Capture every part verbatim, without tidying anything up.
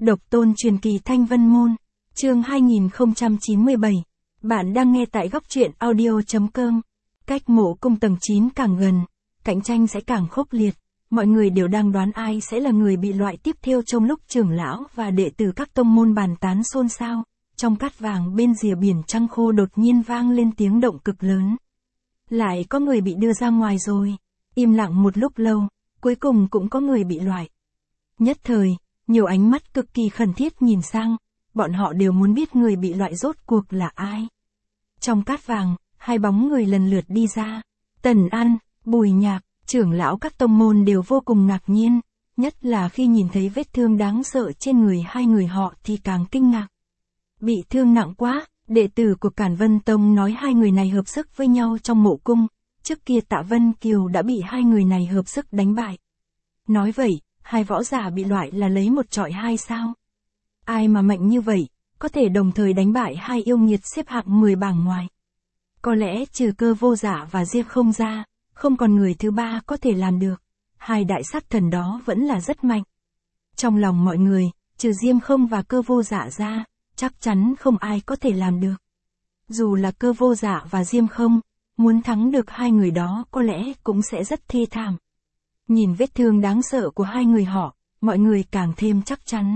Độc tôn truyền kỳ Thanh Vân Môn, chương hai nghìn không trăm chín mươi bảy. Bạn đang nghe tại góc truyện audio.com. Cách mộ cung tầng chín càng gần, cạnh tranh sẽ càng khốc liệt. Mọi người đều đang đoán ai sẽ là người bị loại tiếp theo trong lúc trưởng lão và đệ tử các tông môn bàn tán xôn xao. Trong cát vàng bên rìa biển trăng khô đột nhiên vang lên tiếng động cực lớn. Lại có người bị đưa ra ngoài rồi. Im lặng một lúc lâu, cuối cùng cũng có người bị loại. Nhất thời, nhiều ánh mắt cực kỳ khẩn thiết nhìn sang, bọn họ đều muốn biết người bị loại rốt cuộc là ai. Trong cát vàng, hai bóng người lần lượt đi ra. Tần An, Bùi Nhạc, trưởng lão các tông môn đều vô cùng ngạc nhiên, nhất là khi nhìn thấy vết thương đáng sợ trên người hai người họ thì càng kinh ngạc. Bị thương nặng quá, đệ tử của Cản Vân Tông nói hai người này hợp sức với nhau trong mộ cung, trước kia Tạ Vân Kiều đã bị hai người này hợp sức đánh bại. Nói vậy, hai võ giả bị loại là lấy một trọi hai sao? Ai mà mạnh như vậy, có thể đồng thời đánh bại hai yêu nghiệt xếp hạng mười bảng ngoài. Có lẽ trừ Cơ Vô Dạ và Diêm Không ra, không còn người thứ ba có thể làm được. Hai đại sát thần đó vẫn là rất mạnh. Trong lòng mọi người, trừ Diêm Không và Cơ Vô Dạ ra, chắc chắn không ai có thể làm được. Dù là Cơ Vô Dạ và Diêm Không, muốn thắng được hai người đó có lẽ cũng sẽ rất thê thảm. Nhìn vết thương đáng sợ của hai người họ, mọi người càng thêm chắc chắn.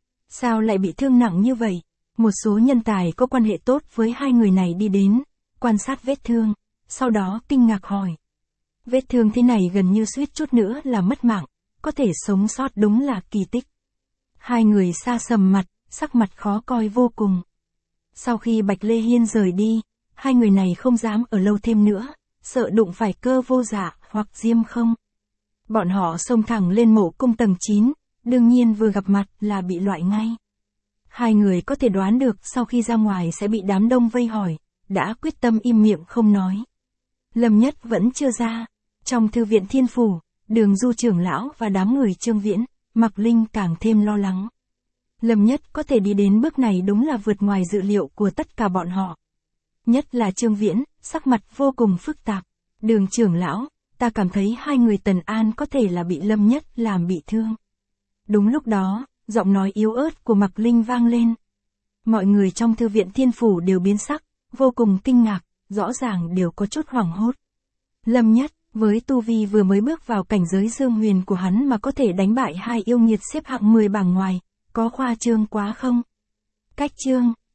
Sao lại bị thương nặng như vậy? Một số nhân tài có quan hệ tốt với hai người này đi đến, quan sát vết thương, sau đó kinh ngạc hỏi. Vết thương thế này gần như suýt chút nữa là mất mạng, có thể sống sót đúng là kỳ tích. Hai người xa sầm mặt, sắc mặt khó coi vô cùng. Sau khi Bạch Lê Hiên rời đi, hai người này không dám ở lâu thêm nữa, sợ đụng phải Cơ Vô Dạ hoặc Diêm Không. Bọn họ xông thẳng lên mộ cung tầng chín, đương nhiên vừa gặp mặt là bị loại ngay. Hai người có thể đoán được sau khi ra ngoài sẽ bị đám đông vây hỏi, đã quyết tâm im miệng không nói. Lâm Nhất vẫn chưa ra. Trong thư viện Thiên Phủ, Đường Du trưởng lão và đám người Trương Viễn, Mạc Linh càng thêm lo lắng. Lâm Nhất có thể đi đến bước này đúng là vượt ngoài dự liệu của tất cả bọn họ. Nhất là Trương Viễn, sắc mặt vô cùng phức tạp. Đường trưởng lão, ta cảm thấy hai người Tần An có thể là bị Lâm Nhất làm bị thương. Đúng lúc đó, giọng nói yếu ớt của Mạc Linh vang lên. Mọi người trong thư viện Thiên Phủ đều biến sắc, vô cùng kinh ngạc, rõ ràng đều có chút hoảng hốt. Lâm Nhất, với tu vi vừa mới bước vào cảnh giới dương huyền của hắn mà có thể đánh bại hai yêu nghiệt xếp hạng mười bảng ngoài, có khoa trương quá không? Cách trương,